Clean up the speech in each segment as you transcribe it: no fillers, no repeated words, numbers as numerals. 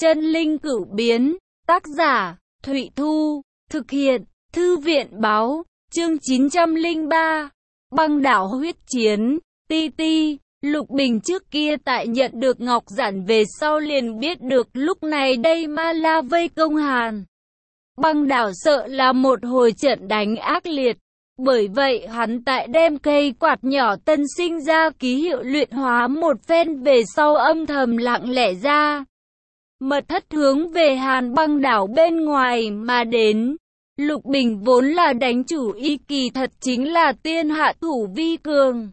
Chân linh cửu biến, tác giả, Thụy Thu, thực hiện, Thư viện báo, chương 903, băng đảo huyết chiến, ti. Lục Bình trước kia tại nhận được ngọc giản về sau liền biết được lúc này đây Ma La vây công Hàn băng đảo sợ là một hồi trận đánh ác liệt. Bởi vậy hắn tại đem cây quạt nhỏ tân sinh ra ký hiệu luyện hóa một phen về sau âm thầm lặng lẽ ra mật thất hướng về Hàn băng đảo bên ngoài mà đến. Lục Bình vốn là đánh chủ ý kỳ thật chính là tiên hạ thủ vi cường.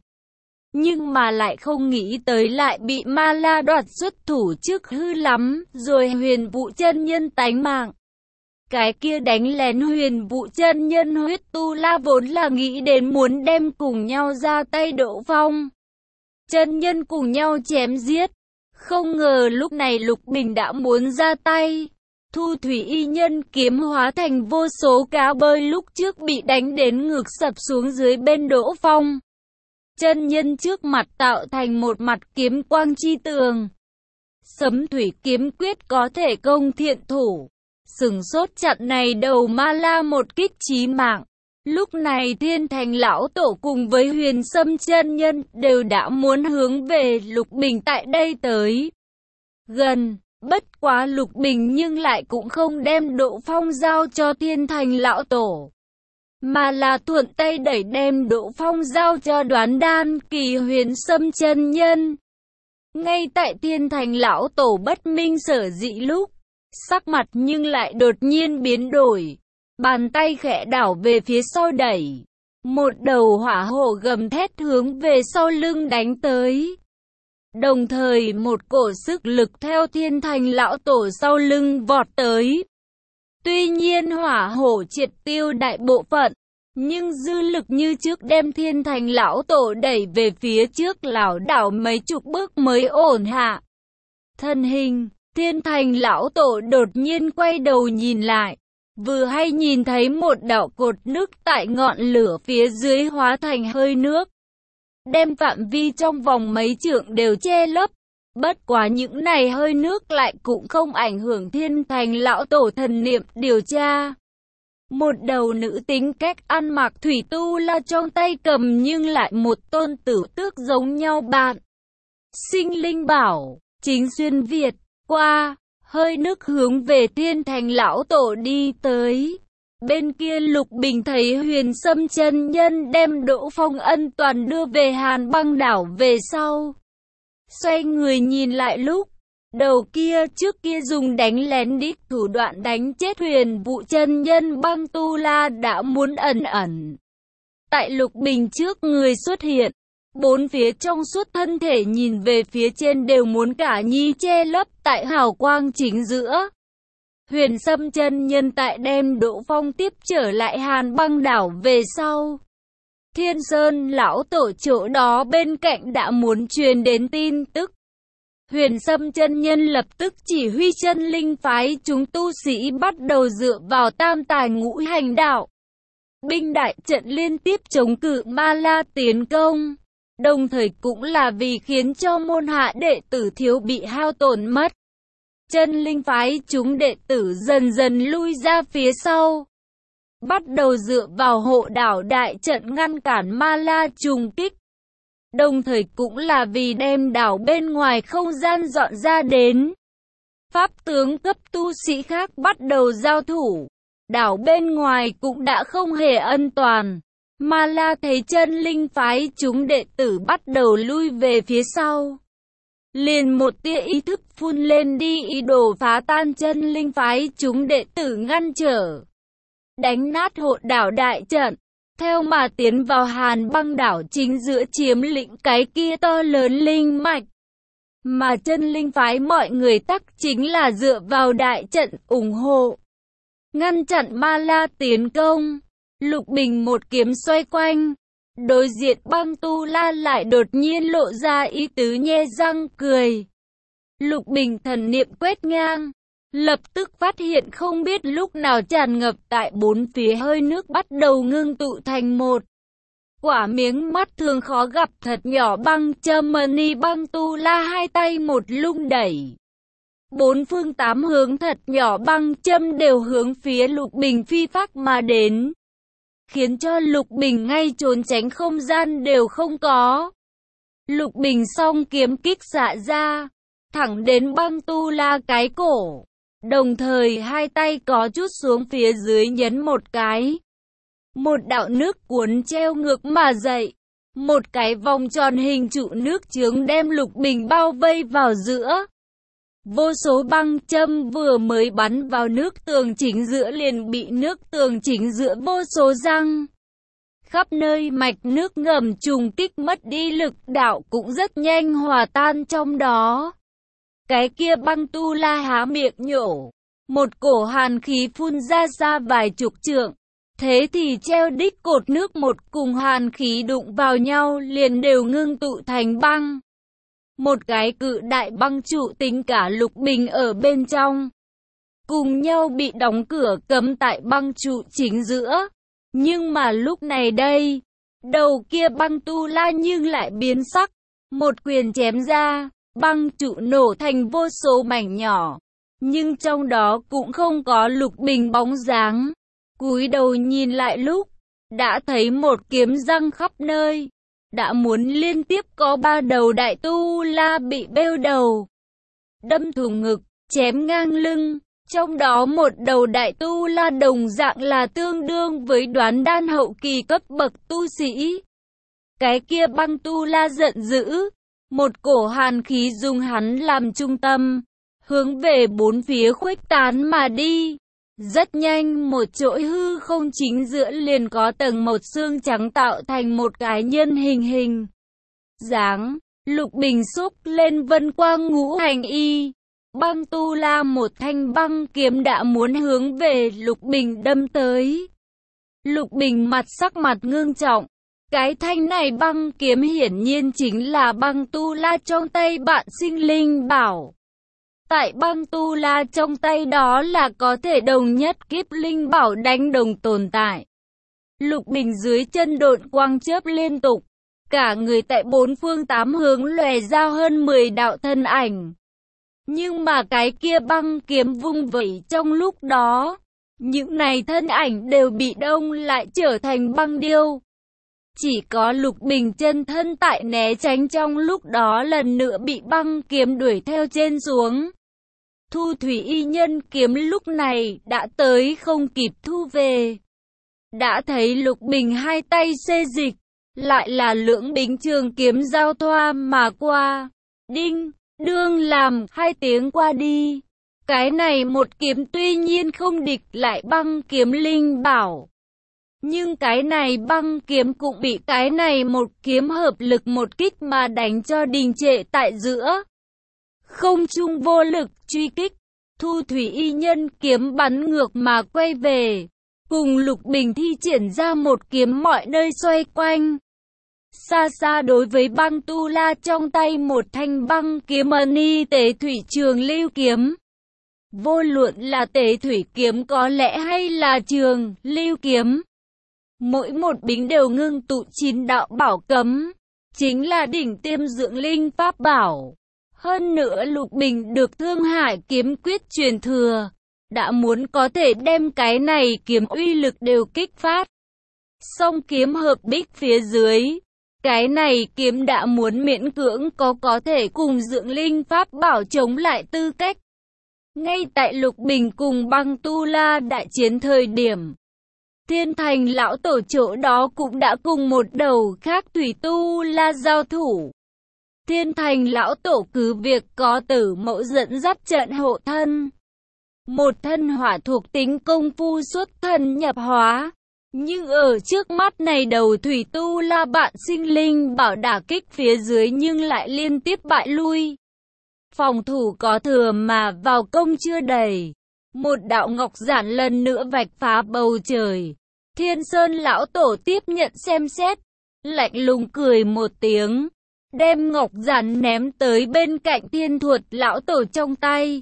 Nhưng mà lại không nghĩ tới lại bị Ma La đoạt xuất thủ trước hư lắm, rồi Huyền Vũ chân nhân tánh mạng. Cái kia đánh lén Huyền Vũ chân nhân Huyết Tu La vốn là nghĩ đến muốn đem cùng nhau ra tay Đỗ Phong chân nhân cùng nhau chém giết. Không ngờ lúc này Lục Bình đã muốn ra tay. Thu thủy y nhân kiếm hóa thành vô số cá bơi lúc trước bị đánh đến ngược sập xuống dưới bên Đỗ Phong chân nhân trước mặt tạo thành một mặt kiếm quang chi tường. Sấm thủy kiếm quyết có thể công thiện thủ. Sừng sốt chặn này đầu Ma La một kích chí mạng. Lúc này Thiên Thành lão tổ cùng với Huyền Sâm chân nhân đều đã muốn hướng về Lục Bình tại đây tới gần. Bất quá Lục Bình nhưng lại cũng không đem Đỗ Phong giao cho Thiên Thành lão tổ, mà là thuận tay đẩy đem Đỗ Phong giao cho Đoán Đan Kỳ Huyền Sâm chân nhân. Ngay tại Thiên Thành lão tổ bất minh sở dĩ lúc, sắc mặt nhưng lại đột nhiên biến đổi. Bàn tay khẽ đảo về phía sau đẩy. Một đầu hỏa hổ gầm thét hướng về sau lưng đánh tới. Đồng thời một cổ sức lực theo Thiên Thành lão tổ sau lưng vọt tới. Tuy nhiên hỏa hổ triệt tiêu đại bộ phận, nhưng dư lực như trước đem Thiên Thành lão tổ đẩy về phía trước lảo đảo mấy chục bước mới ổn hạ thân hình. Thiên Thành lão tổ đột nhiên quay đầu nhìn lại, vừa hay nhìn thấy một đạo cột nước tại ngọn lửa phía dưới hóa thành hơi nước, đem phạm vi trong vòng mấy trượng đều che lấp. Bất quá những này hơi nước lại cũng không ảnh hưởng Thiên Thành lão tổ thần niệm điều tra. Một đầu nữ tính cách ăn mặc Thủy Tu La trong tay cầm nhưng lại một tôn tử tước giống nhau bạn sinh linh bảo, chính xuyên Việt qua, hơi nước hướng về Thiên Thành lão tổ đi tới. Bên kia Lục Bình thấy Huyền Sâm chân nhân đem Đỗ Phong ân toàn đưa về Hàn băng đảo về sau. Xoay người nhìn lại lúc, đầu kia trước kia dùng đánh lén đích thủ đoạn đánh chết Huyền Vũ chân nhân băng tu la đã muốn ẩn tại Lục Bình trước người xuất hiện. Bốn phía trong suốt thân thể nhìn về phía trên đều muốn cả nhi che lấp tại hào quang chính giữa. Huyền Sâm chân nhân tại đem Đỗ Phong tiếp trở lại Hàn băng đảo về sau. Thiên Sơn lão tổ chỗ đó bên cạnh đã muốn truyền đến tin tức. Huyền Sâm chân nhân lập tức chỉ huy chân linh phái chúng tu sĩ bắt đầu dựa vào tam tài ngũ hành đạo binh đại trận liên tiếp chống cự Ma La tiến công. Đồng thời cũng là vì khiến cho môn hạ đệ tử thiếu bị hao tổn mất. Chân linh phái chúng đệ tử dần dần lui ra phía sau, bắt đầu dựa vào hộ đảo đại trận ngăn cản Ma La trùng kích. Đồng thời cũng là vì đem đảo bên ngoài không gian dọn ra đến. Pháp tướng cấp tu sĩ khác bắt đầu giao thủ. Đảo bên ngoài cũng đã không hề an toàn. Ma La thấy chân linh phái chúng đệ tử bắt đầu lui về phía sau, liền một tia ý thức phun lên đi ý đồ phá tan chân linh phái chúng đệ tử ngăn trở, đánh nát hộ đảo đại trận, theo mà tiến vào Hàn băng đảo chính giữa chiếm lĩnh cái kia to lớn linh mạch. Mà chân linh phái mọi người tắc chính là dựa vào đại trận ủng hộ, ngăn chặn Ma La tiến công. Lục Bình một kiếm xoay quanh, đối diện băng tu la lại đột nhiên lộ ra ý tứ nhe răng cười. Lục Bình thần niệm quét ngang, lập tức phát hiện không biết lúc nào tràn ngập tại bốn phía hơi nước bắt đầu ngưng tụ thành một quả miếng mắt thường khó gặp thật nhỏ băng châm mani. Băng tu la hai tay một lung đẩy, Bốn phương tám hướng thật nhỏ băng châm đều hướng phía Lục Bình phi phác mà đến, khiến cho Lục Bình ngay trốn tránh không gian đều không có. Lục Bình song kiếm kích xạ ra, thẳng đến băng tu la cái cổ, đồng thời hai tay có chút xuống phía dưới nhấn một cái. Một đạo nước cuốn treo ngược mà dậy, một cái vòng tròn hình trụ nước chướng đem Lục Bình bao vây vào giữa. Vô số băng châm vừa mới bắn vào nước tường chính giữa liền bị nước tường chính giữa vô số răng. Khắp nơi mạch nước ngầm trùng kích mất đi lực đạo cũng rất nhanh hòa tan trong đó. Cái kia băng tu la há miệng nhổ, một cổ hàn khí phun ra xa vài chục trượng. Thế thì treo đích cột nước một cùng hàn khí đụng vào nhau liền đều ngưng tụ thành băng. Một cái cự đại băng trụ tính cả Lục Bình ở bên trong, cùng nhau bị đóng cửa cấm tại băng trụ chính giữa. Nhưng mà lúc này đây, đầu kia băng tu la nhưng lại biến sắc, một quyền chém ra, băng trụ nổ thành vô số mảnh nhỏ, nhưng trong đó cũng không có Lục Bình bóng dáng. Cúi đầu nhìn lại lúc, đã thấy một kiếm răng khắp nơi, đã muốn liên tiếp có ba đầu đại tu la bị bêu đầu, đâm thủng ngực, chém ngang lưng. Trong đó một đầu đại tu la đồng dạng là tương đương với đoán đan hậu kỳ cấp bậc tu sĩ. Cái kia băng tu la giận dữ, một cổ hàn khí dùng hắn làm trung tâm, hướng về bốn phía khuếch tán mà đi. Rất nhanh một chỗ hư không chính giữa liền có tầng một xương trắng tạo thành một cái nhân hình dáng. Lục Bình xúc lên vân quang ngũ hành y. Băng tu la một thanh băng kiếm đã muốn hướng về Lục Bình đâm tới. Lục Bình sắc mặt ngưng trọng. Cái thanh này băng kiếm hiển nhiên chính là băng tu la trong tay bạn sinh linh bảo. Tại băng tu la trong tay đó là có thể đồng nhất kiếp linh bảo đánh đồng tồn tại. Lục Bình dưới chân độn quang chớp liên tục. Cả người tại bốn phương tám hướng lòe ra hơn 10 đạo thân ảnh. Nhưng mà cái kia băng kiếm vung vẩy trong lúc đó, những này thân ảnh đều bị đông lại trở thành băng điêu. Chỉ có Lục Bình chân thân tại né tránh trong lúc đó lần nữa bị băng kiếm đuổi theo trên xuống. Thu thủy y nhân kiếm lúc này đã tới không kịp thu về. Đã thấy Lục Bình hai tay xê dịch, lại là lưỡng bính trường kiếm giao thoa mà qua. Đinh! Đương làm hai tiếng qua đi. Cái này một kiếm tuy nhiên không địch lại băng kiếm linh bảo. Nhưng cái này băng kiếm cũng bị cái này một kiếm hợp lực một kích mà đánh cho đình trệ tại giữa. Không trung vô lực truy kích. Thu thủy y nhân kiếm bắn ngược mà quay về. Cùng Lục Bình thi triển ra một kiếm mọi nơi xoay quanh. Xa xa đối với băng tu la trong tay một thanh băng kiếm ni tế thủy trường lưu kiếm. Vô luận là tế thủy kiếm có lẽ hay là trường lưu kiếm, mỗi một bính đều ngưng tụ 9 đạo bảo cấm, chính là đỉnh tiêm dưỡng linh pháp bảo. Hơn nữa Lục Bình được Thương Hải kiếm quyết truyền thừa, đã muốn có thể đem cái này kiếm uy lực đều kích phát. Song kiếm hợp bích phía dưới, cái này kiếm đã muốn miễn cưỡng có thể cùng dưỡng linh pháp bảo chống lại tư cách. Ngay tại Lục Bình cùng băng tu la đại chiến thời điểm, Thiên Thành lão tổ chỗ đó cũng đã cùng một đầu khác thủy tu la giao thủ. Thiên Thành lão tổ cứ việc có Tử Mẫu dẫn dắt trận hộ thân, một thân hỏa thuộc tính công phu xuất thần nhập hóa. Nhưng ở trước mắt này đầu thủy tu la bạn sinh linh bảo đả kích phía dưới nhưng lại liên tiếp bại lui. Phòng thủ có thừa mà vào công chưa đầy. Một đạo ngọc giản lần nữa vạch phá bầu trời. Thiên Sơn lão tổ tiếp nhận xem xét, lạnh lùng cười một tiếng, đem ngọc giản ném tới bên cạnh Thiên Thuật lão tổ trong tay.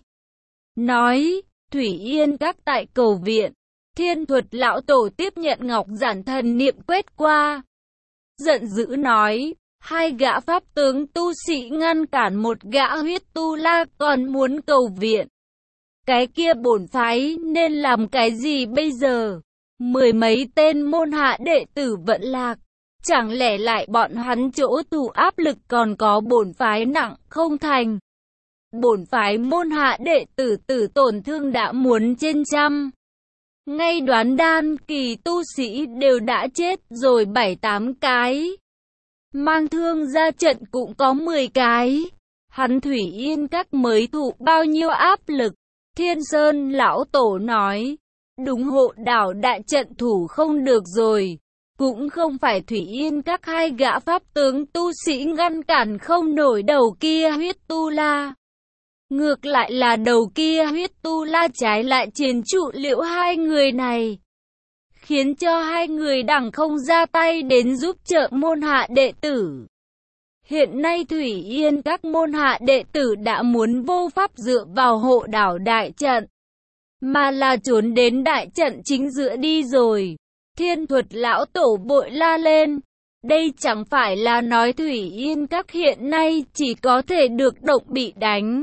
Nói, Thủy Yên các tại cầu viện. Thiên Thuật lão tổ tiếp nhận ngọc giản thần niệm quét qua. Giận dữ nói, Hai gã pháp tướng tu sĩ ngăn cản một gã huyết tu la còn muốn cầu viện. Cái kia bổn phái nên làm cái gì bây giờ? Mười mấy tên môn hạ đệ tử vẫn lạc. Chẳng lẽ lại bọn hắn chỗ tù áp lực còn có bổn phái nặng không thành? Bổn phái môn hạ đệ tử tử tổn thương đã muốn trên trăm. Ngay đoán đan kỳ tu sĩ đều đã chết rồi 7-8 cái. Mang thương ra trận cũng có 10 cái. Hắn Thủy Yên Các mới thụ bao nhiêu áp lực? Thiên Sơn lão tổ nói. Đúng, Hộ Đảo đại trận thủ không được rồi. Cũng không phải Thủy Yên Các hai gã pháp tướng tu sĩ ngăn cản không nổi đầu kia huyết tu la. Ngược lại là đầu kia huyết tu la trái lại chiến trụ liễu hai người này. Khiến cho hai người đẳng không ra tay đến giúp trợ môn hạ đệ tử. Hiện nay Thủy Yên Các môn hạ đệ tử đã muốn vô pháp dựa vào Hộ Đảo đại trận, mà là trốn đến đại trận chính giữa đi rồi. Thiên Thuật lão tổ bội la lên. Đây chẳng phải là nói Thủy Yên Các hiện nay chỉ có thể được động bị đánh.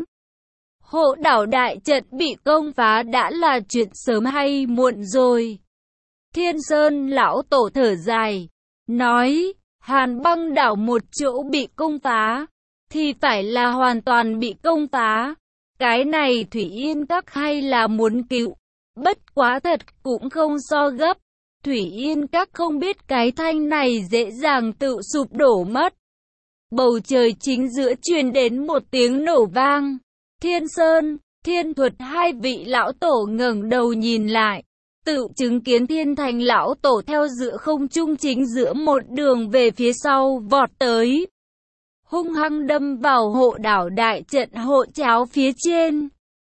Hộ Đảo đại trận bị công phá đã là chuyện sớm hay muộn rồi. Thiên Sơn lão tổ thở dài, nói, Hàn Băng đảo một chỗ bị công phá, thì phải là hoàn toàn bị công phá. Cái này Thủy Yên Các hay là muốn cứu, bất quá thật cũng không so gấp. Thủy Yên Các không biết cái thanh này dễ dàng tự sụp đổ mất. Bầu trời chính giữa truyền đến một tiếng nổ vang. Thiên Sơn, Thiên Thuật hai vị lão tổ ngẩng đầu nhìn lại, tự chứng kiến Thiên Thành lão tổ theo giữa không trung chính giữa một đường về phía sau vọt tới, hung hăng đâm vào Hộ Đảo đại trận hộ cháo phía trên,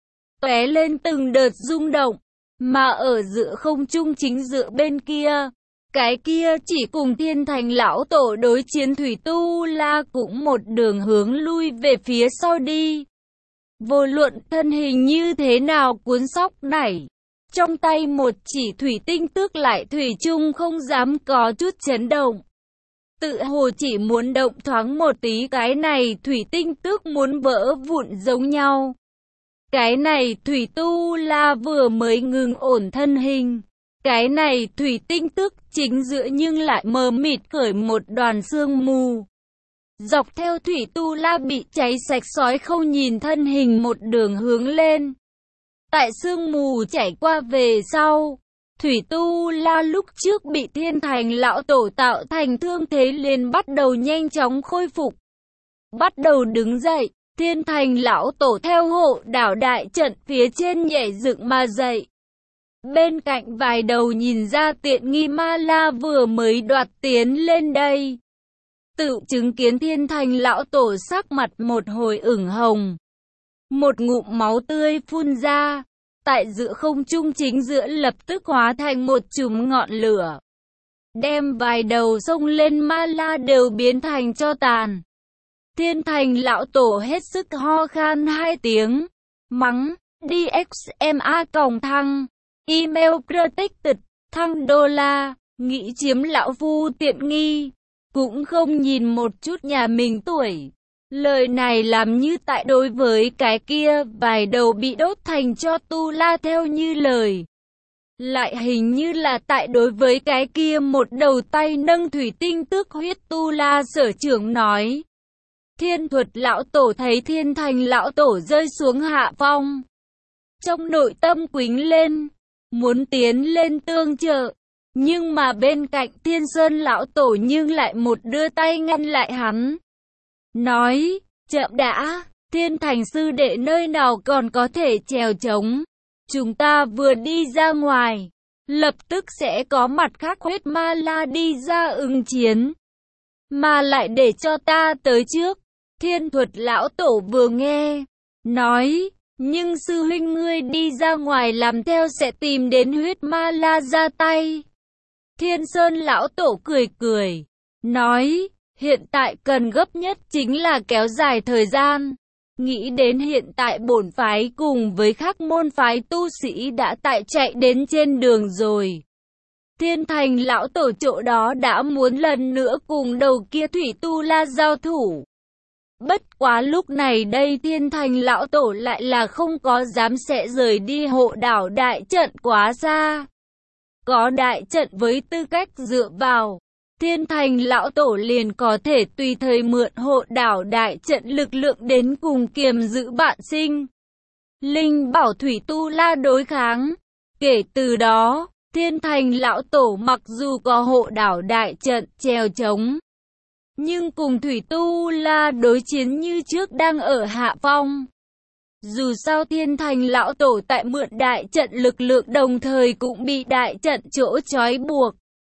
tóe lên từng đợt rung động. Mà ở giữa không trung chính giữa bên kia, cái kia chỉ cùng Thiên Thành lão tổ đối chiến thủy tu la cũng một đường hướng lui về phía sau đi. Vô luận thân hình như thế nào cuốn sóc nảy, trong tay một chỉ thủy tinh tước lại thủy chung không dám có chút chấn động. Tự hồ chỉ muốn động thoáng một tí cái này thủy tinh tước muốn vỡ vụn giống nhau. Cái này thủy tu la vừa mới ngừng ổn thân hình. Cái này thủy tinh tước chính giữa nhưng lại mờ mịt khởi một đoàn sương mù. Dọc theo thủy tu la bị cháy sạch sói không nhìn thân hình một đường hướng lên. Tại sương mù chảy qua về sau, thủy tu la lúc trước bị Thiên Thành lão tổ tạo thành thương thế liền bắt đầu nhanh chóng khôi phục. Bắt đầu đứng dậy, Thiên Thành lão tổ theo Hộ Đảo đại trận phía trên nhảy dựng mà dậy. Bên cạnh vài đầu nhìn ra tiện nghi ma la vừa mới đoạt tiến lên đây. Tự chứng kiến Thiên Thành lão tổ sắc mặt một hồi ửng hồng. Một ngụm máu tươi phun ra, tại giữa không trung chính giữa lập tức hóa thành một chùm ngọn lửa. Đem vài đầu xông lên ma la đều biến thành tro tàn. Thiên Thành lão tổ hết sức ho khan hai tiếng, mắng, DXMA còng thăng, email protected, thăng đô la, nghĩ chiếm lão phu tiện nghi, cũng không nhìn một chút nhà mình tuổi. Lời này làm như tại đối với cái kia vài đầu bị đốt thành tro tu la theo như lời. Lại hình như là tại đối với cái kia một đầu tay nâng thủy tinh tước huyết tu la sở trưởng nói. Thiên Thuật lão tổ thấy Thiên Thành lão tổ rơi xuống hạ phong. Trong nội tâm quính lên, muốn tiến lên tương trợ. Nhưng mà bên cạnh Thiên Sơn lão tổ nhưng lại một đưa tay ngăn lại hắn. Nói, chậm đã, Thiên Thành sư đệ nơi nào còn có thể chèo chống. Chúng ta vừa đi ra ngoài, lập tức sẽ có mặt khác huyết ma la đi ra ứng chiến. Mà lại để cho ta tới trước. Thiên Thuật lão tổ vừa nghe, nói, nhưng sư huynh ngươi đi ra ngoài làm theo sẽ tìm đến huyết ma la ra tay. Thiên Sơn lão tổ cười cười, nói, hiện tại cần gấp nhất chính là kéo dài thời gian. Nghĩ đến hiện tại bổn phái cùng với các môn phái tu sĩ đã tại chạy đến trên đường rồi. Thiên Thành lão tổ chỗ đó đã muốn lần nữa cùng đầu kia Thủy Tu La giao thủ. Bất quá lúc này đây Thiên Thành lão tổ lại là không có dám sẽ rời đi hộ đảo đại trận quá xa. Có đại trận với tư cách dựa vào, Thiên Thành lão tổ liền có thể tùy thời mượn hộ đảo đại trận lực lượng đến cùng kiềm giữ bạn sinh linh bảo Thủy Tu La đối kháng. Kể từ đó, Thiên Thành lão tổ mặc dù có hộ đảo đại trận treo chống, nhưng cùng Thủy Tu La đối chiến như trước đang ở hạ phong. Dù sao Thiên Thành lão tổ tại mượn đại trận lực lượng đồng thời cũng bị đại trận chỗ trói buộc.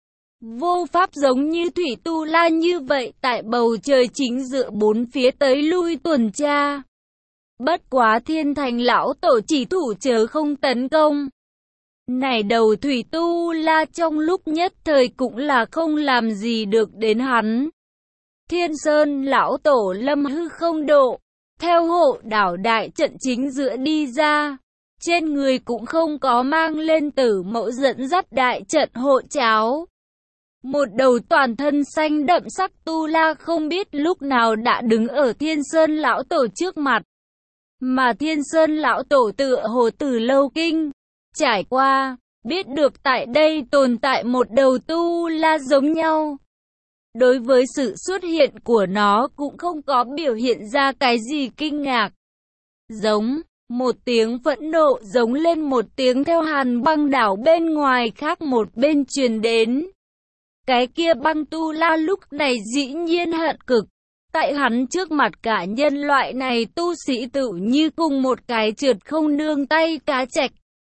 Vô pháp giống như Thủy Tu La như vậy tại bầu trời chính giữa bốn phía tới lui tuần tra. Bất quá Thiên Thành lão tổ chỉ thủ chớ không tấn công. Này đầu Thủy Tu La trong lúc nhất thời cũng là không làm gì được đến hắn. Thiên Sơn lão tổ lâm hư không độ, theo hộ đảo đại trận chính giữa đi ra. Trên người cũng không có mang lên tử mẫu dẫn dắt đại trận hộ cháo. Một đầu toàn thân xanh đậm sắc tu la không biết lúc nào đã đứng ở Thiên Sơn lão tổ trước mặt. Mà Thiên Sơn lão tổ tựa hồ từ lâu kinh trải qua, biết được tại đây tồn tại một đầu tu la giống nhau. Đối với sự xuất hiện của nó cũng không có biểu hiện ra cái gì kinh ngạc. Giống, một tiếng phẫn nộ giống lên một tiếng theo Hàn Băng đảo bên ngoài khác một bên truyền đến. Cái kia băng tu la lúc này dĩ nhiên hận cực. Tại hắn trước mặt cả nhân loại này tu sĩ tự như cùng một cái trượt không nương tay cá trạch.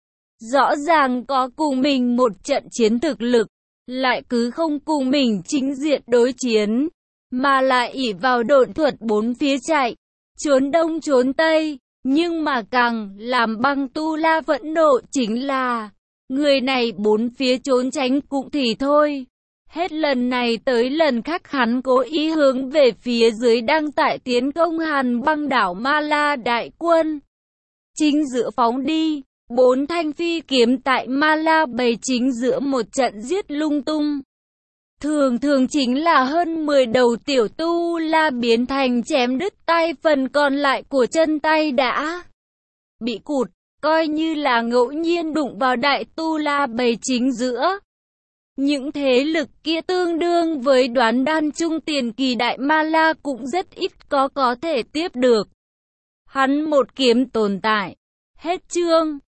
Rõ ràng có cùng mình một trận chiến thực lực, lại cứ không cùng mình chính diện đối chiến, mà lại ỷ vào độn thuật bốn phía chạy, trốn đông trốn tây. Nhưng mà càng làm băng tu la phẫn nộ chính là, người này bốn phía trốn tránh cũng thì thôi. Hết lần này tới lần khác hắn cố ý hướng về phía dưới đang tại tiến công Hàn Băng đảo Ma La đại quân. Chính giữa phóng đi, 4 thanh phi kiếm tại Ma La bầy chính giữa một trận giết lung tung. Thường thường chính là hơn 10 đầu tiểu tu la biến thành chém đứt tay, phần còn lại của chân tay đã bị cụt, coi như là ngẫu nhiên đụng vào đại tu la bầy chính giữa. Những thế lực kia tương đương với đoán đan trung tiền kỳ đại Ma La cũng rất ít có thể tiếp được. Hắn một kiếm tồn tại. Hết chương.